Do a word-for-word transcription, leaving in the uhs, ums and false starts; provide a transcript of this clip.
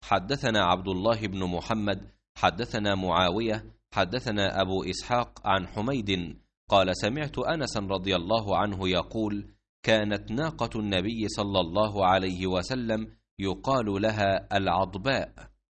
حدثنا عبد الله بن محمد حدثنا معاوية حدثنا أبو إسحاق عن حميد قال سمعت أنس رضي الله عنه يقول كانت ناقة النبي صلى الله عليه وسلم يقال لها العضباء،